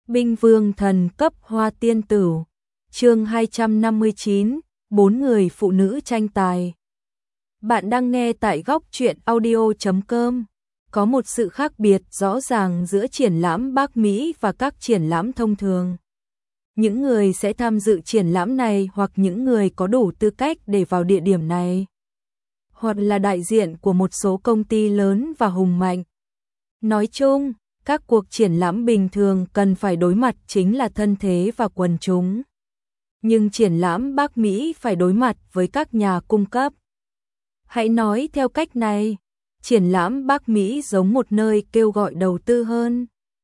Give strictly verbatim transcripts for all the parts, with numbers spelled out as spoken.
Binh vương thần cấp hoa tiên tử. Chương hai trăm năm mươi chín, bốn người phụ nữ tranh tài. Bạn đang nghe tại góc truyện audio chấm com. Có một sự khác biệt rõ ràng giữa triển lãm Bắc Mỹ và các triển lãm thông thường. Những người sẽ tham dự triển lãm này hoặc những người có đủ tư cách để vào địa điểm này, hoặc là đại diện của một số công ty lớn và hùng mạnh. Nói chung, các cuộc triển lãm bình thường cần phải đối mặt chính là thân thế và quần chúng. Nhưng triển lãm Bắc Mỹ phải đối mặt với các nhà cung cấp. Hãy nói theo cách này, triển lãm Bắc Mỹ giống một nơi kêu gọi đầu tư hơn.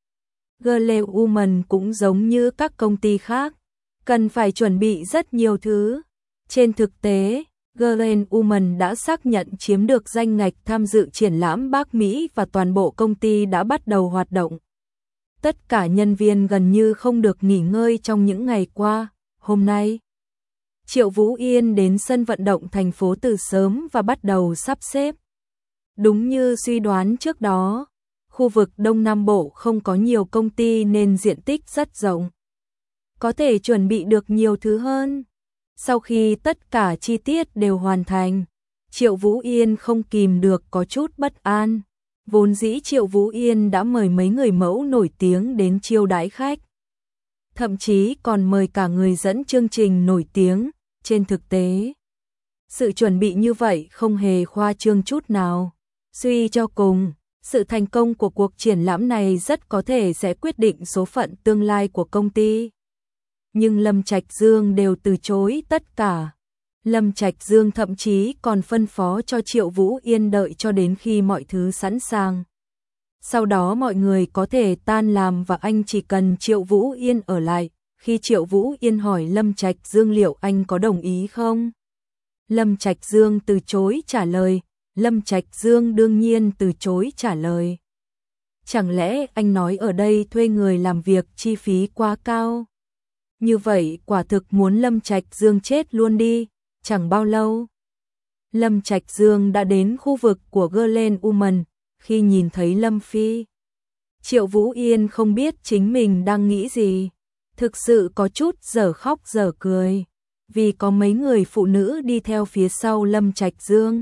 Girl Woman cũng giống như các công ty khác, cần phải chuẩn bị rất nhiều thứ. Trên thực tế, Girl Woman đã xác nhận chiếm được danh ngạch tham dự triển lãm Bắc Mỹ và toàn bộ công ty đã bắt đầu hoạt động. Tất cả nhân viên gần như không được nghỉ ngơi trong những ngày qua. Hôm nay, Triệu Vũ Yên đến sân vận động thành phố từ sớm và bắt đầu sắp xếp. Đúng như suy đoán trước đó, khu vực Đông Nam Bộ không có nhiều công ty nên diện tích rất rộng, có thể chuẩn bị được nhiều thứ hơn. Sau khi tất cả chi tiết đều hoàn thành, Triệu Vũ Yên không kìm được có chút bất an. Vốn dĩ Triệu Vũ Yên đã mời mấy người mẫu nổi tiếng đến chiêu đãi khách, thậm chí còn mời cả người dẫn chương trình nổi tiếng. Trên thực tế, sự chuẩn bị như vậy không hề khoa trương chút nào. Suy cho cùng, sự thành công của cuộc triển lãm này rất có thể sẽ quyết định số phận tương lai của công ty. Nhưng Lâm Trạch Dương đều từ chối tất cả. Lâm Trạch Dương thậm chí còn phân phó cho Triệu Vũ Yên đợi cho đến khi mọi thứ sẵn sàng. Sau đó mọi người có thể tan làm và anh chỉ cần Triệu Vũ Yên ở lại. Khi Triệu Vũ Yên hỏi Lâm Trạch Dương liệu anh có đồng ý không? Lâm Trạch Dương từ chối trả lời. Lâm Trạch Dương đương nhiên từ chối trả lời. Chẳng lẽ anh nói ở đây thuê người làm việc chi phí quá cao? Như vậy quả thực muốn Lâm Trạch Dương chết luôn đi. Chẳng bao lâu, Lâm Trạch Dương đã đến khu vực của Girl Woman. Khi nhìn thấy Lâm Phi, Triệu Vũ Yên không biết chính mình đang nghĩ gì. Thực sự có chút dở khóc dở cười, vì có mấy người phụ nữ đi theo phía sau Lâm Trạch Dương.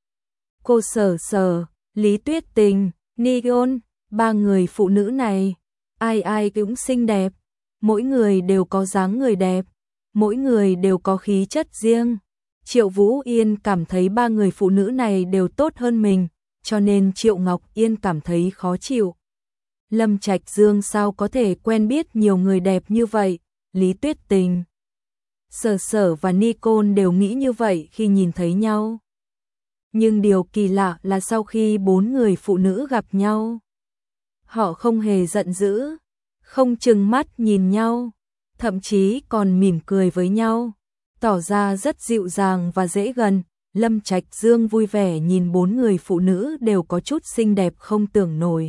Cô Sở Sở, Lý Tuyết Tình, Neon, ba người phụ nữ này, ai ai cũng xinh đẹp, mỗi người đều có dáng người đẹp, mỗi người đều có khí chất riêng. Triệu Vũ Yên cảm thấy ba người phụ nữ này đều tốt hơn mình, cho nên Triệu Ngọc Yên cảm thấy khó chịu. Lâm Trạch Dương sao có thể quen biết nhiều người đẹp như vậy? Lý Tuyết Tình, Sở Sở và Nicole đều nghĩ như vậy khi nhìn thấy nhau. Nhưng điều kỳ lạ là sau khi bốn người phụ nữ gặp nhau, họ không hề giận dữ, không trừng mắt nhìn nhau, thậm chí còn mỉm cười với nhau, tỏ ra rất dịu dàng và dễ gần. Lâm Trạch Dương vui vẻ nhìn bốn người phụ nữ đều có chút xinh đẹp không tưởng nổi.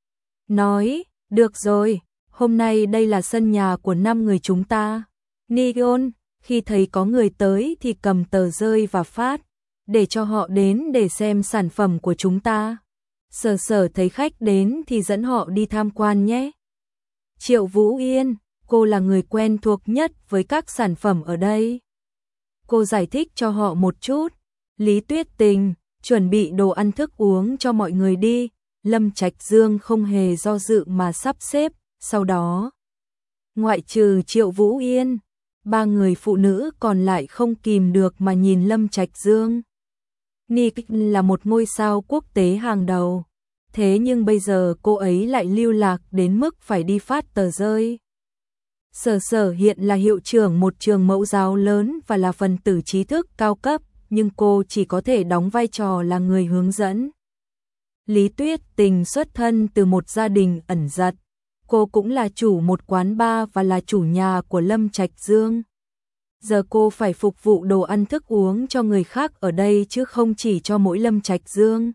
Nói, được rồi, hôm nay đây là sân nhà của năm người chúng ta. Neon, khi thấy có người tới thì cầm tờ rơi và phát, để cho họ đến để xem sản phẩm của chúng ta. Sở Sở thấy khách đến thì dẫn họ đi tham quan nhé. Triệu Vũ Yên, cô là người quen thuộc nhất với các sản phẩm ở đây. Cô giải thích cho họ một chút. Lý Tuyết Tình, chuẩn bị đồ ăn thức uống cho mọi người đi. Lâm Trạch Dương không hề do dự mà sắp xếp. Sau đó, ngoại trừ Triệu Vũ Yên, ba người phụ nữ còn lại không kìm được mà nhìn Lâm Trạch Dương. Nick là một ngôi sao quốc tế hàng đầu, thế nhưng bây giờ cô ấy lại lưu lạc đến mức phải đi phát tờ rơi. Sở Sở hiện là hiệu trưởng một trường mẫu giáo lớn và là phần tử trí thức cao cấp, nhưng cô chỉ có thể đóng vai trò là người hướng dẫn. Lý Tuyết Tình xuất thân từ một gia đình ẩn giật, cô cũng là chủ một quán bar và là chủ nhà của Lâm Trạch Dương. Giờ cô phải phục vụ đồ ăn thức uống cho người khác ở đây chứ không chỉ cho mỗi Lâm Trạch Dương.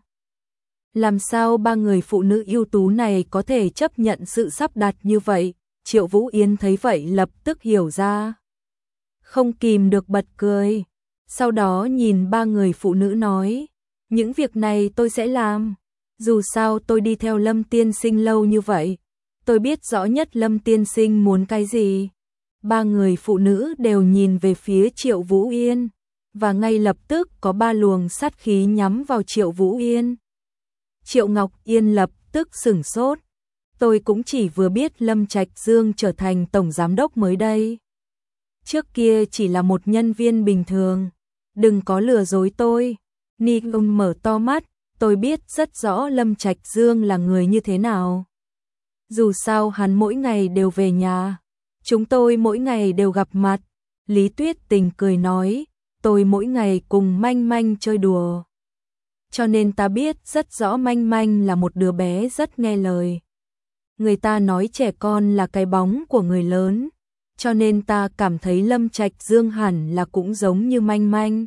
Làm sao ba người phụ nữ ưu tú này có thể chấp nhận sự sắp đặt như vậy? Triệu Vũ Yên thấy vậy lập tức hiểu ra, không kìm được bật cười. Sau đó nhìn ba người phụ nữ nói, những việc này tôi sẽ làm. Dù sao tôi đi theo Lâm tiên sinh lâu như vậy, tôi biết rõ nhất Lâm tiên sinh muốn cái gì. Ba người phụ nữ đều nhìn về phía Triệu Vũ Yên, và ngay lập tức có ba luồng sát khí nhắm vào Triệu Vũ Yên. Triệu Ngọc Yên lập tức sửng sốt. Tôi cũng chỉ vừa biết Lâm Trạch Dương trở thành tổng giám đốc mới đây. Trước kia chỉ là một nhân viên bình thường. Đừng có lừa dối tôi. Nikon mở to mắt, tôi biết rất rõ Lâm Trạch Dương là người như thế nào. Dù sao hắn mỗi ngày đều về nhà. Chúng tôi mỗi ngày đều gặp mặt. Lý Tuyết Tình cười nói, tôi mỗi ngày cùng Manh Manh chơi đùa. Cho nên ta biết rất rõ Manh Manh là một đứa bé rất nghe lời. Người ta nói trẻ con là cái bóng của người lớn, cho nên ta cảm thấy Lâm Trạch Dương hẳn là cũng giống như Manh Manh.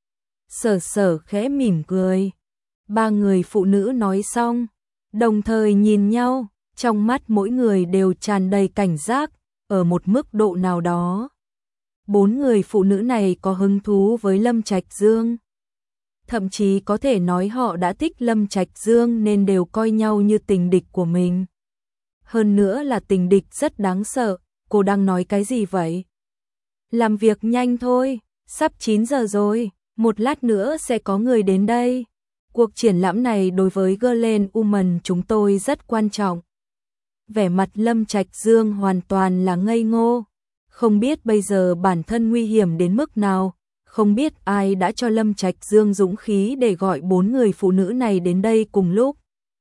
Sở Sở khẽ mỉm cười. Ba người phụ nữ nói xong, đồng thời nhìn nhau, trong mắt mỗi người đều tràn đầy cảnh giác, ở một mức độ nào đó. Bốn người phụ nữ này có hứng thú với Lâm Trạch Dương. Thậm chí có thể nói họ đã thích Lâm Trạch Dương nên đều coi nhau như tình địch của mình. Hơn nữa là tình địch rất đáng sợ. Cô đang nói cái gì vậy? Làm việc nhanh thôi, sắp chín giờ rồi, một lát nữa sẽ có người đến đây. Cuộc triển lãm này đối với Girl Woman chúng tôi rất quan trọng. Vẻ mặt Lâm Trạch Dương hoàn toàn là ngây ngô. Không biết bây giờ bản thân nguy hiểm đến mức nào, không biết ai đã cho Lâm Trạch Dương dũng khí để gọi bốn người phụ nữ này đến đây cùng lúc.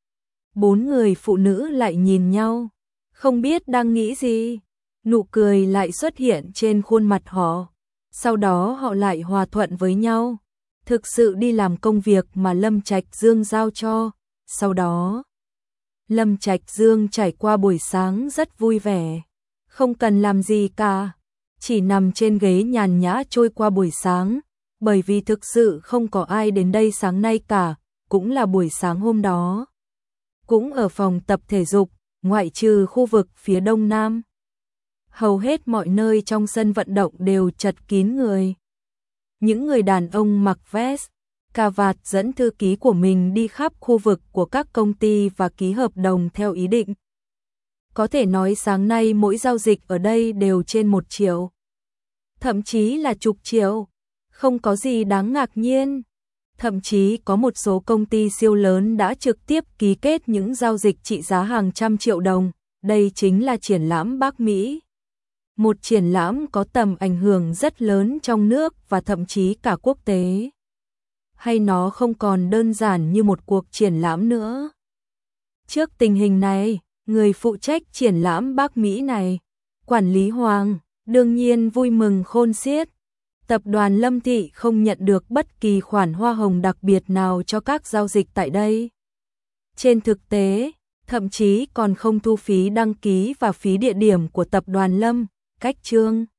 Bốn người phụ nữ lại nhìn nhau, không biết đang nghĩ gì. Nụ cười lại xuất hiện trên khuôn mặt họ. Sau đó họ lại hòa thuận với nhau, thực sự đi làm công việc mà Lâm Trạch Dương giao cho. Sau đó, Lâm Trạch Dương trải qua buổi sáng rất vui vẻ, không cần làm gì cả, chỉ nằm trên ghế nhàn nhã trôi qua buổi sáng, bởi vì thực sự không có ai đến đây sáng nay cả, cũng là buổi sáng hôm đó. Cũng ở phòng tập thể dục, ngoại trừ khu vực phía đông nam. Hầu hết mọi nơi trong sân vận động đều chật kín người. Những người đàn ông mặc vest, cà vạt dẫn thư ký của mình đi khắp khu vực của các công ty và ký hợp đồng theo ý định. Có thể nói sáng nay mỗi giao dịch ở đây đều trên một triệu. Thậm chí là chục triệu. Không có gì đáng ngạc nhiên. Thậm chí có một số công ty siêu lớn đã trực tiếp ký kết những giao dịch trị giá hàng trăm triệu đồng. Đây chính là triển lãm Bắc Mỹ. Một triển lãm có tầm ảnh hưởng rất lớn trong nước và thậm chí cả quốc tế. Hay nó không còn đơn giản như một cuộc triển lãm nữa. Trước tình hình này, người phụ trách triển lãm Bắc Mỹ này, quản lý Hoàng, đương nhiên vui mừng khôn xiết. Tập đoàn Lâm Thị không nhận được bất kỳ khoản hoa hồng đặc biệt nào cho các giao dịch tại đây. Trên thực tế, thậm chí còn không thu phí đăng ký và phí địa điểm của tập đoàn Lâm, cách chương.